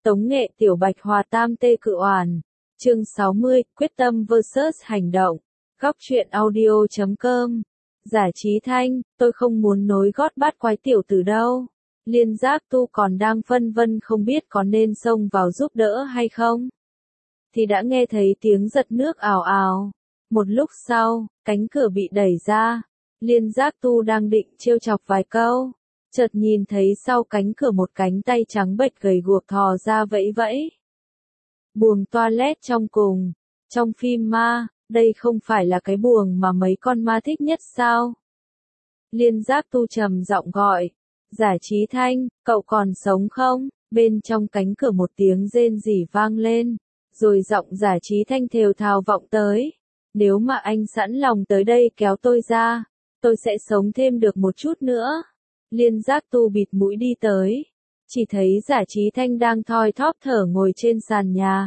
Tống nghệ Tiểu Bạch hòa tam tê cự oản. Chương 60, quyết tâm vs hành động. Góc truyện audio.com. Giả Trí Thanh, tôi không muốn nối gót bát quái tiểu tử đâu. Liên Giác Tu còn đang phân vân không biết có nên xông vào giúp đỡ hay không. Thì đã nghe thấy tiếng giật nước ào ào. Một lúc sau, cánh cửa bị đẩy ra. Liên Giác Tu đang định trêu chọc vài câu. Chợt nhìn thấy sau cánh cửa một cánh tay trắng bệch gầy guộc thò ra vẫy vẫy. Buồng toilet trong cùng. Trong phim ma, đây không phải là cái buồng mà mấy con ma thích nhất sao? Liên Giác Tu trầm giọng gọi. Giả Trí Thanh, cậu còn sống không? Bên trong cánh cửa một tiếng rên rỉ vang lên. Rồi giọng Giả Trí Thanh thều thào vọng tới. Nếu mà anh sẵn lòng tới đây kéo tôi ra, tôi sẽ sống thêm được một chút nữa. Liên Giác Tu bịt mũi đi tới. Chỉ thấy Giả Trí Thanh đang thoi thóp thở ngồi trên sàn nhà.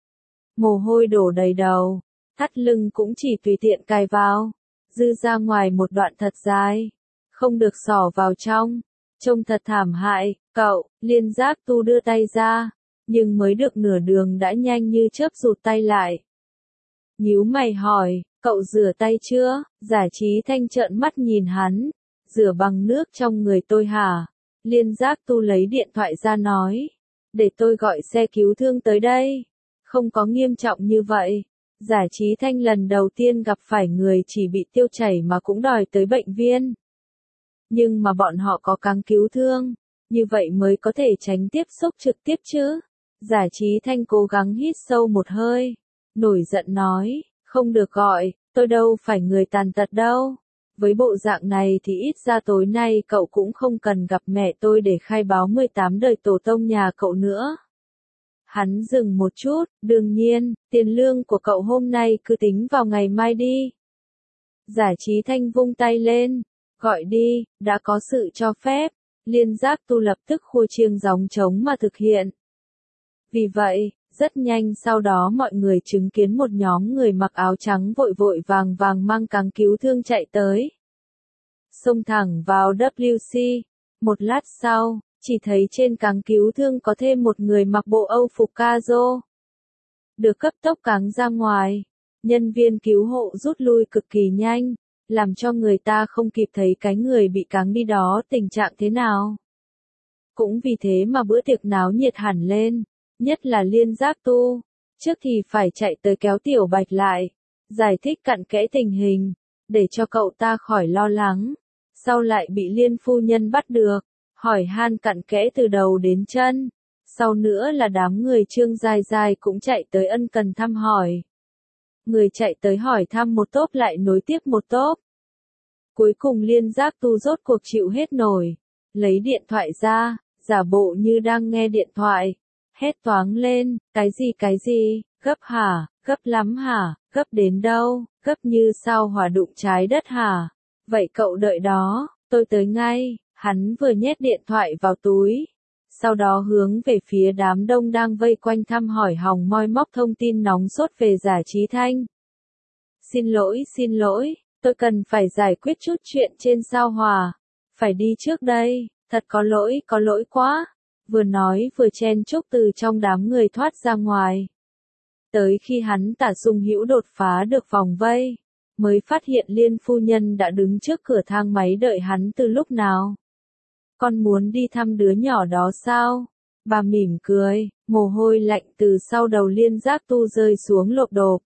Mồ hôi đổ đầy đầu, thắt lưng cũng chỉ tùy tiện cài vào. Dư ra ngoài một đoạn thật dài. Không được xỏ vào trong. Trông thật thảm hại, cậu. Liên Giác Tu đưa tay ra. Nhưng mới được nửa đường đã nhanh như chớp rụt tay lại. Nhíu mày hỏi, cậu rửa tay chưa? Giả Trí Thanh trợn mắt nhìn hắn. Rửa bằng nước trong người tôi hả? Liên Giác Tu lấy điện thoại ra nói. Để tôi gọi xe cứu thương tới đây. Không có nghiêm trọng như vậy. Giả Trí Thanh lần đầu tiên gặp phải người chỉ bị tiêu chảy mà cũng đòi tới bệnh viện. Nhưng mà bọn họ có cáng cứu thương. Như vậy mới có thể tránh tiếp xúc trực tiếp chứ. Giả Trí Thanh cố gắng hít sâu một hơi. Nổi giận nói, không được gọi, tôi đâu phải người tàn tật đâu. Với bộ dạng này thì ít ra tối nay cậu cũng không cần gặp mẹ tôi để khai báo 18 đời tổ tông nhà cậu nữa. Hắn dừng một chút, đương nhiên, tiền lương của cậu hôm nay cứ tính vào ngày mai đi. Giả Trí Thanh vung tay lên, gọi đi, đã có sự cho phép. Liên Giác Tu lập tức khua chiêng gióng trống mà thực hiện. Vì vậy, rất nhanh sau đó mọi người chứng kiến một nhóm người mặc áo trắng vội vội vàng vàng mang cáng cứu thương chạy tới. Xông thẳng vào WC. Một lát sau, chỉ thấy trên cáng cứu thương có thêm một người mặc bộ Âu phục ca-rô. Được cấp tốc cáng ra ngoài. Nhân viên cứu hộ rút lui cực kỳ nhanh, làm cho người ta không kịp thấy cái người bị cáng đi đó tình trạng thế nào. Cũng vì thế mà bữa tiệc náo nhiệt hẳn lên. Nhất là Liên Giác Tu, trước thì phải chạy tới kéo Tiểu Bạch lại, giải thích cặn kẽ tình hình, để cho cậu ta khỏi lo lắng. Sau lại bị Liên phu nhân bắt được, hỏi han cặn kẽ từ đầu đến chân. Sau nữa là đám người Trương Giai Giai cũng chạy tới ân cần thăm hỏi. Người chạy tới hỏi thăm một tốp lại nối tiếp một tốp. Cuối cùng Liên Giác Tu rốt cuộc chịu hết nổi, lấy điện thoại ra, giả bộ như đang nghe điện thoại. Hét toáng lên, cái gì, gấp hả, gấp lắm hả, gấp đến đâu, gấp như sao hỏa đụng trái đất hả, vậy cậu đợi đó, tôi tới ngay. Hắn vừa nhét điện thoại vào túi, sau đó hướng về phía đám đông đang vây quanh thăm hỏi hòng moi móc thông tin nóng sốt về Giả Trí Thanh. Xin lỗi, tôi cần phải giải quyết chút chuyện trên sao hỏa, phải đi trước đây, thật có lỗi quá. Vừa nói vừa chen chúc từ trong đám người thoát ra ngoài. Tới khi hắn Tả Sung Hữu đột phá được vòng vây, mới phát hiện Liên phu nhân đã đứng trước cửa thang máy đợi hắn từ lúc nào. Con muốn đi thăm đứa nhỏ đó sao? Bà mỉm cười, mồ hôi lạnh từ sau đầu Liên Giác Tu rơi xuống lộp độp.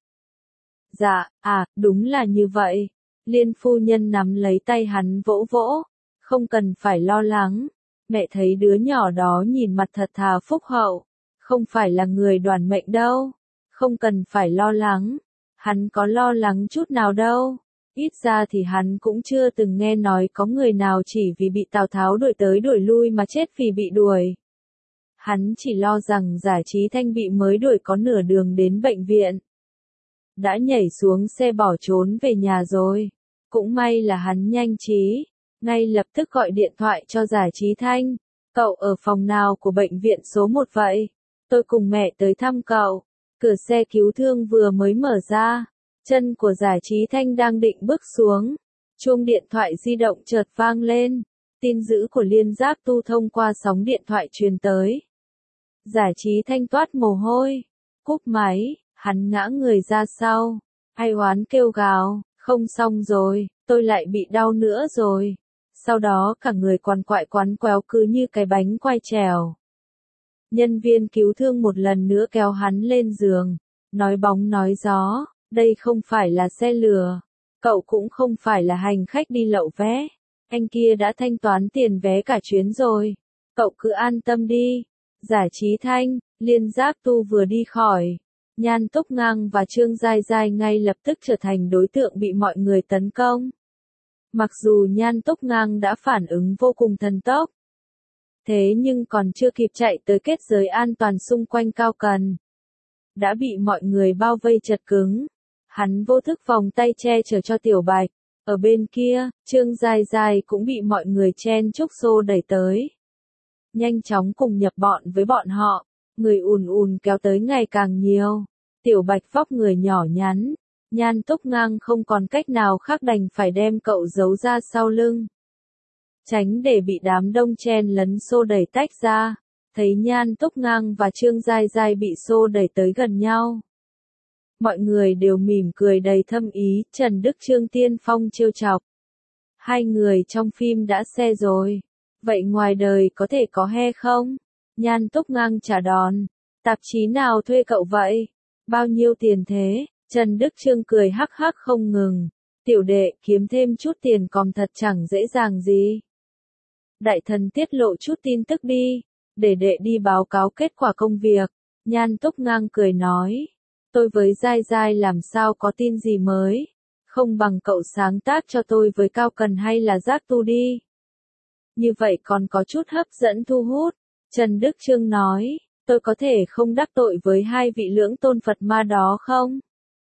Dạ, đúng là như vậy. Liên phu nhân nắm lấy tay hắn vỗ vỗ, không cần phải lo lắng. Mẹ thấy đứa nhỏ đó nhìn mặt thật thà phúc hậu, không phải là người đoản mệnh đâu, không cần phải lo lắng. Hắn có lo lắng chút nào đâu, ít ra thì hắn cũng chưa từng nghe nói có người nào chỉ vì bị Tào Tháo đuổi tới đuổi lui mà chết vì bị đuổi. Hắn chỉ lo rằng Giả Trí Thanh bị mới đuổi có nửa đường đến bệnh viện. Đã nhảy xuống xe bỏ trốn về nhà rồi, cũng may là hắn nhanh trí. Ngay lập tức gọi điện thoại cho Giả Trí Thanh. Cậu ở phòng nào của bệnh viện số 1 vậy? Tôi cùng mẹ tới thăm cậu. Cửa xe cứu thương vừa mới mở ra. Chân của Giả Trí Thanh đang định bước xuống. Chuông điện thoại di động chợt vang lên. Tin dữ của Liên Giác Tu thông qua sóng điện thoại truyền tới. Giả Trí Thanh toát mồ hôi. Cúp máy, hắn ngã người ra sau. Ai oán kêu gào, không xong rồi, tôi lại bị đau nữa rồi. Sau đó cả người quằn quéo cứ như cái bánh quay trèo. Nhân viên cứu thương một lần nữa kéo hắn lên giường. Nói bóng nói gió, đây không phải là xe lừa. Cậu cũng không phải là hành khách đi lậu vé. Anh kia đã thanh toán tiền vé cả chuyến rồi. Cậu cứ an tâm đi. Giả Trí Thanh, Liên Giác Tu vừa đi khỏi. Nhan Túc Ngang và Trương Giai Giai ngay lập tức trở thành đối tượng bị mọi người tấn công. Mặc dù Nhan Túc Ngang đã phản ứng vô cùng thần tốc. Thế nhưng còn chưa kịp chạy tới kết giới an toàn xung quanh Cao Cần. Đã bị mọi người bao vây chật cứng. Hắn vô thức vòng tay che chở cho Tiểu Bạch. Ở bên kia, Trương Giai Giai cũng bị mọi người chen chúc xô đẩy tới. Nhanh chóng cùng nhập bọn với bọn họ, người ùn kéo tới ngày càng nhiều. Tiểu Bạch vóc người nhỏ nhắn, Nhan Túc Ngang không còn cách nào khác đành phải đem cậu giấu ra sau lưng. Tránh để bị đám đông chen lấn xô đẩy tách ra, thấy Nhan Túc Ngang và Trương Giai Giai bị xô đẩy tới gần nhau. Mọi người đều mỉm cười đầy thâm ý, Trần Đức Trương tiên phong trêu chọc. Hai người trong phim đã xe rồi. Vậy ngoài đời có thể có he không? Nhan Túc Ngang trả đòn. Tạp chí nào thuê cậu vậy? Bao nhiêu tiền thế? Trần Đức Trương cười hắc hắc không ngừng. Tiểu đệ, kiếm thêm chút tiền còn thật chẳng dễ dàng gì. Đại thần tiết lộ chút tin tức đi. Để đệ đi báo cáo kết quả công việc. Nhan Túc Ngang cười nói. Tôi với Giai Giai làm sao có tin gì mới. Không bằng cậu sáng tác cho tôi với Cao Cần hay là Giác Tu đi. Như vậy còn có chút hấp dẫn thu hút. Trần Đức Trương nói, tôi có thể không đắc tội với hai vị lưỡng tôn Phật ma đó không?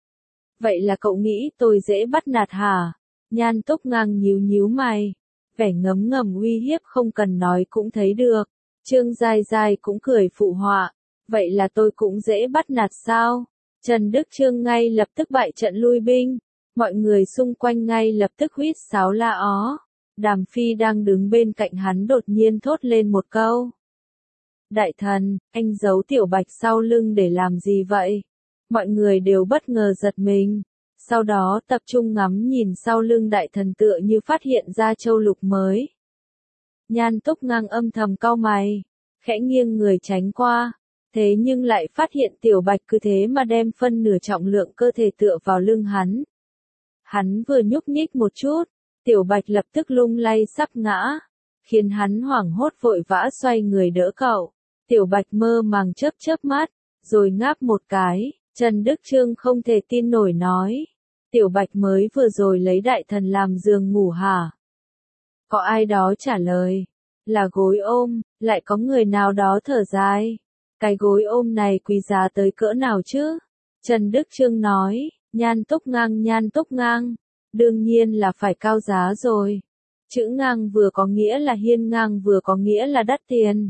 Vậy là cậu nghĩ tôi dễ bắt nạt hả? Nhan Túc Ngang nhíu mày. Vẻ ngấm ngầm uy hiếp không cần nói cũng thấy được. Trương Giai Giai cũng cười phụ họa. Vậy là tôi cũng dễ bắt nạt sao? Trần Đức Trương ngay lập tức bại trận lui binh. Mọi người xung quanh ngay lập tức huýt sáo la ó. Đàm Phi đang đứng bên cạnh hắn đột nhiên thốt lên một câu. Đại thần, anh giấu Tiểu Bạch sau lưng để làm gì vậy? Mọi người đều bất ngờ giật mình. Sau đó tập trung ngắm nhìn sau lưng đại thần tựa như phát hiện ra châu lục mới. Nhan Túc Ngang âm thầm cau mày, khẽ nghiêng người tránh qua. Thế nhưng lại phát hiện Tiểu Bạch cứ thế mà đem phân nửa trọng lượng cơ thể tựa vào lưng hắn. Hắn vừa nhúc nhích một chút, Tiểu Bạch lập tức lung lay sắp ngã, khiến hắn hoảng hốt vội vã xoay người đỡ cậu. Tiểu Bạch mơ màng chớp mắt, rồi ngáp một cái. Trần Đức Trương không thể tin nổi nói. Tiểu Bạch mới vừa rồi lấy đại thần làm giường ngủ hả? Có ai đó trả lời. Là gối ôm, lại có người nào đó thở dài. Cái gối ôm này quý giá tới cỡ nào chứ? Trần Đức Trương nói, Nhan Túc Ngang. Đương nhiên là phải cao giá rồi. Chữ ngang vừa có nghĩa là hiên ngang vừa có nghĩa là đắt tiền.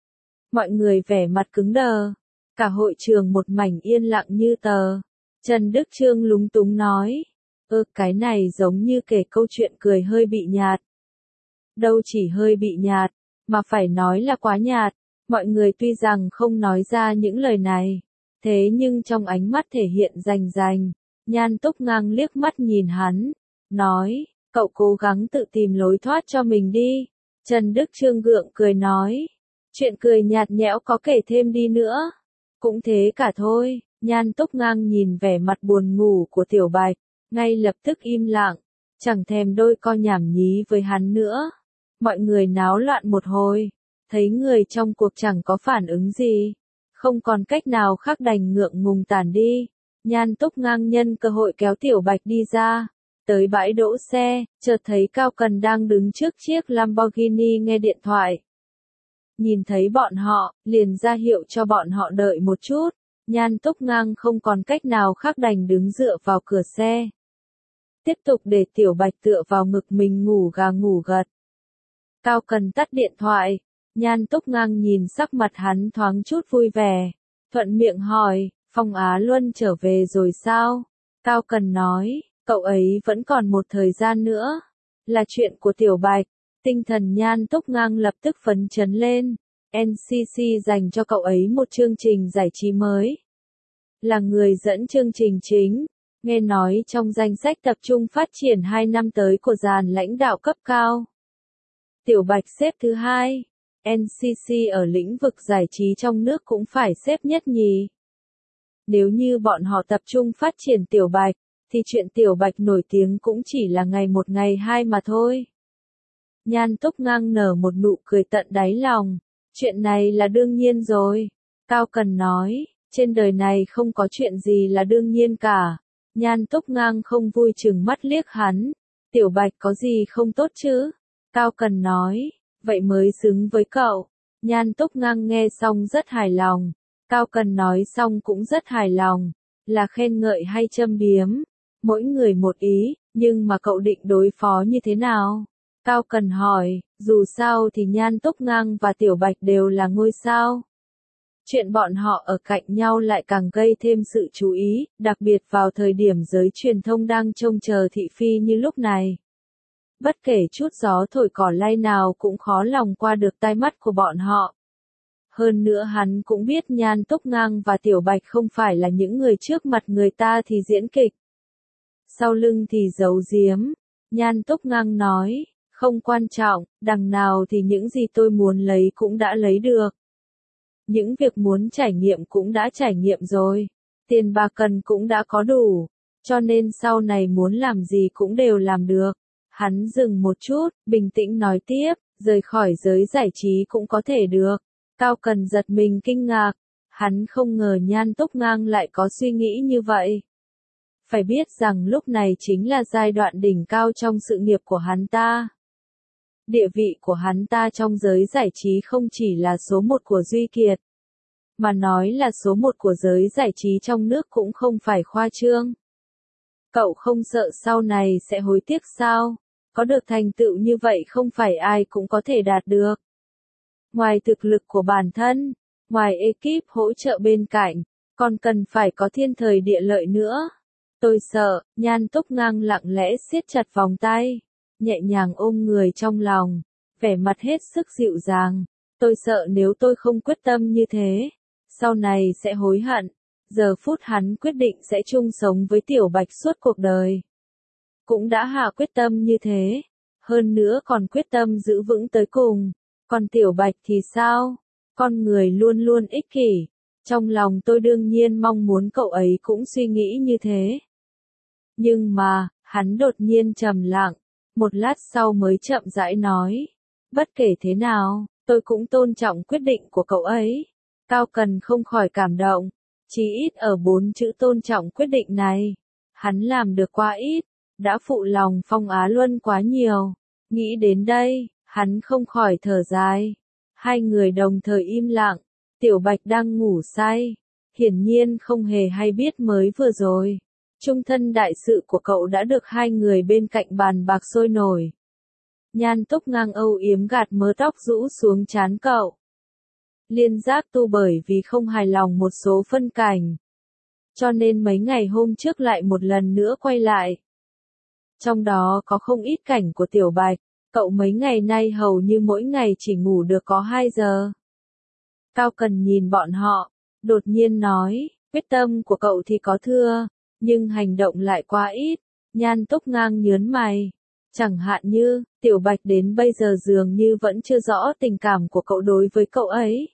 Mọi người vẻ mặt cứng đờ. Cả hội trường một mảnh yên lặng như tờ. Trần Đức Trương lúng túng nói. Cái này giống như kể câu chuyện cười hơi bị nhạt. Đâu chỉ hơi bị nhạt, mà phải nói là quá nhạt. Mọi người tuy rằng không nói ra những lời này. Thế nhưng trong ánh mắt thể hiện rành. Nhan Túc Ngang liếc mắt nhìn hắn. Nói, cậu cố gắng tự tìm lối thoát cho mình đi. Trần Đức Trương gượng cười nói. Chuyện cười nhạt nhẽo có kể thêm đi nữa. Cũng thế cả thôi. Nhan Túc Ngang nhìn vẻ mặt buồn ngủ của Tiểu Bạch. Ngay lập tức im lặng. Chẳng thèm đôi co nhảm nhí với hắn nữa. Mọi người náo loạn một hồi. Thấy người trong cuộc chẳng có phản ứng gì. Không còn cách nào khác đành ngượng ngùng tản đi. Nhan Túc Ngang nhân cơ hội kéo Tiểu Bạch đi ra. Tới bãi đỗ xe, chợt thấy Cao Cần đang đứng trước chiếc Lamborghini nghe điện thoại. Nhìn thấy bọn họ, liền ra hiệu cho bọn họ đợi một chút. Nhan Túc Ngang không còn cách nào khác đành đứng dựa vào cửa xe. Tiếp tục để Tiểu Bạch tựa vào ngực mình ngủ gà ngủ gật. Cao Cần tắt điện thoại. Nhan Túc Ngang nhìn sắc mặt hắn thoáng chút vui vẻ. Thuận miệng hỏi, Phong Á Luân trở về rồi sao? Cao Cần nói, cậu ấy vẫn còn một thời gian nữa. Là chuyện của Tiểu Bạch. Tinh thần Nhan Túc Ngang lập tức phấn chấn lên. NCC dành cho cậu ấy một chương trình giải trí mới. Là người dẫn chương trình chính, nghe nói trong danh sách tập trung phát triển 2 năm tới của dàn lãnh đạo cấp cao. Tiểu Bạch xếp thứ 2. NCC ở lĩnh vực giải trí trong nước cũng phải xếp nhất nhì. Nếu như bọn họ tập trung phát triển Tiểu Bạch, thì chuyện Tiểu Bạch nổi tiếng cũng chỉ là ngày một ngày hai mà thôi. Nhan Túc Ngang nở một nụ cười tận đáy lòng. Chuyện này là đương nhiên rồi. Cao Cần nói, trên đời này không có chuyện gì là đương nhiên cả. Nhan Túc Ngang không vui chừng mắt liếc hắn. Tiểu Bạch có gì không tốt chứ? Cao Cần nói, vậy mới xứng với cậu. Nhan Túc Ngang nghe xong rất hài lòng. Cao Cần nói xong cũng rất hài lòng. Là khen ngợi hay châm biếm? Mỗi người một ý, nhưng mà cậu định đối phó như thế nào? Cao Cần hỏi, dù sao thì Nhan Túc Ngang và Tiểu Bạch đều là ngôi sao. Chuyện bọn họ ở cạnh nhau lại càng gây thêm sự chú ý, đặc biệt vào thời điểm giới truyền thông đang trông chờ thị phi như lúc này. Bất kể chút gió thổi cỏ lay nào cũng khó lòng qua được tai mắt của bọn họ. Hơn nữa hắn cũng biết Nhan Túc Ngang và Tiểu Bạch không phải là những người trước mặt người ta thì diễn kịch. Sau lưng thì giấu giếm. Nhan Túc Ngang nói, không quan trọng, đằng nào thì những gì tôi muốn lấy cũng đã lấy được. Những việc muốn trải nghiệm cũng đã trải nghiệm rồi. Tiền bạc cần cũng đã có đủ. Cho nên sau này muốn làm gì cũng đều làm được. Hắn dừng một chút, bình tĩnh nói tiếp, rời khỏi giới giải trí cũng có thể được. Cao Cần giật mình kinh ngạc. Hắn không ngờ Nhan Túc Ngang lại có suy nghĩ như vậy. Phải biết rằng lúc này chính là giai đoạn đỉnh cao trong sự nghiệp của hắn ta. Địa vị của hắn ta trong giới giải trí không chỉ là số 1 của Duy Kiệt, mà nói là số 1 của giới giải trí trong nước cũng không phải khoa trương. Cậu không sợ sau này sẽ hối tiếc sao? Có được thành tựu như vậy không phải ai cũng có thể đạt được. Ngoài thực lực của bản thân, ngoài ekip hỗ trợ bên cạnh, còn cần phải có thiên thời địa lợi nữa. Tôi sợ. Nhan Túc Ngang lặng lẽ siết chặt vòng tay, nhẹ nhàng ôm người trong lòng, vẻ mặt hết sức dịu dàng. Tôi sợ nếu tôi không quyết tâm như thế, sau này sẽ hối hận. Giờ phút hắn quyết định sẽ chung sống với Tiểu Bạch suốt cuộc đời. Cũng đã hạ quyết tâm như thế, hơn nữa còn quyết tâm giữ vững tới cùng. Còn Tiểu Bạch thì sao? Con người luôn luôn ích kỷ. Trong lòng tôi đương nhiên mong muốn cậu ấy cũng suy nghĩ như thế. Nhưng mà, hắn đột nhiên trầm lặng, một lát sau mới chậm rãi nói. Bất kể thế nào, tôi cũng tôn trọng quyết định của cậu ấy. Cao Cần không khỏi cảm động. Chỉ ít ở 4 chữ tôn trọng quyết định này. Hắn làm được quá ít, đã phụ lòng Phong Á Luân quá nhiều. Nghĩ đến đây, hắn không khỏi thở dài. Hai người đồng thời im lặng. Tiểu Bạch đang ngủ say. Hiển nhiên không hề hay biết mới vừa rồi. Trung thân đại sự của cậu đã được hai người bên cạnh bàn bạc sôi nổi. Nhan Túc Ngang âu yếm gạt mớ tóc rũ xuống trán cậu. Liên giác tu bởi vì không hài lòng một số phân cảnh. Cho nên mấy ngày hôm trước lại một lần nữa quay lại. Trong đó có không ít cảnh của Tiểu Bạch, cậu mấy ngày nay hầu như mỗi ngày chỉ ngủ được có 2 giờ. Cao Cần nhìn bọn họ, đột nhiên nói, quyết tâm của cậu thì có thưa, nhưng hành động lại quá ít. Nhan Túc Ngang nhớn mày. Chẳng hạn như, Tiểu Bạch đến bây giờ dường như vẫn chưa rõ tình cảm của cậu đối với cậu ấy.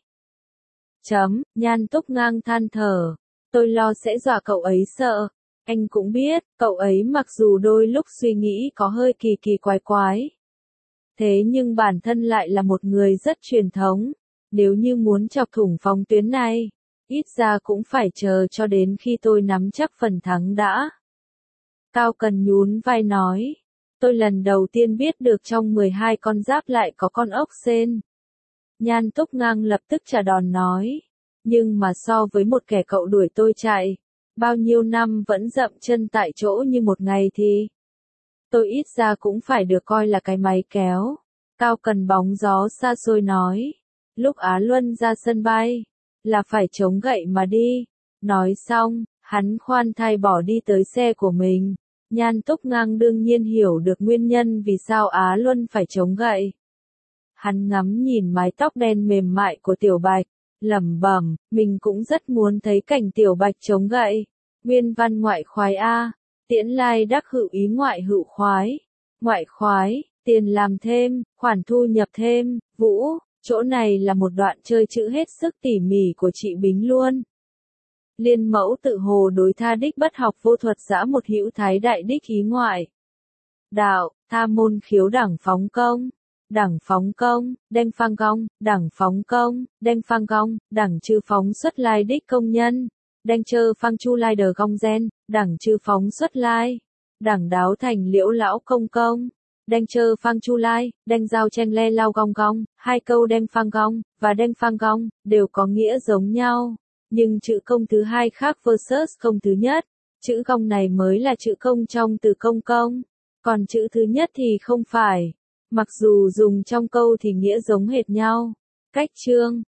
Nhan Túc Ngang than thở. Tôi lo sẽ dọa cậu ấy sợ. Anh cũng biết, cậu ấy mặc dù đôi lúc suy nghĩ có hơi kỳ kỳ quái quái. Thế nhưng bản thân lại là một người rất truyền thống. Nếu như muốn chọc thủng phòng tuyến này, ít ra cũng phải chờ cho đến khi tôi nắm chắc phần thắng đã. Cao Cần nhún vai nói. Tôi lần đầu tiên biết được trong 12 con giáp lại có con ốc sên. Nhan Túc Ngang lập tức trả đòn nói. Nhưng mà so với một kẻ cậu đuổi tôi chạy, bao nhiêu năm vẫn dậm chân tại chỗ như một ngày thì tôi ít ra cũng phải được coi là cái máy kéo. Cao Cần bóng gió xa xôi nói. Lúc Á Luân ra sân bay, là phải chống gậy mà đi. Nói xong, hắn khoan thai bỏ đi tới xe của mình. Nhan Túc Ngang đương nhiên hiểu được nguyên nhân vì sao Á Luân phải chống gậy. Hắn ngắm nhìn mái tóc đen mềm mại của Tiểu Bạch, lẩm bẩm, mình cũng rất muốn thấy cảnh Tiểu Bạch chống gậy. Nguyên văn ngoại khoái A, tiễn lai đắc hữu ý ngoại hữu khoái. Ngoại khoái, tiền làm thêm, khoản thu nhập thêm, Vũ, chỗ này là một đoạn chơi chữ hết sức tỉ mỉ của chị Bính luôn. Liên mẫu tự hồ đối tha đích bất học vô thuật giã một hữu thái đại đích ý ngoại. Đạo, tha môn khiếu đẳng phóng công. Đẳng phóng công, đem phang công, đẳng phóng công, đem phang công, đẳng chư phóng xuất lai đích công nhân. Đanh chơ phang chu lai đờ công gen, đẳng chư phóng xuất lai. Đẳng đáo thành liễu lão công công. Đanh chơ phang chu lai, đanh giao chen le lao gong gong, hai câu đem phang gong, và đem phang gong, đều có nghĩa giống nhau. Nhưng chữ công thứ hai khác versus công thứ nhất. Chữ công này mới là chữ công trong từ công công. Còn chữ thứ nhất thì không phải. Mặc dù dùng trong câu thì nghĩa giống hệt nhau. Cách chương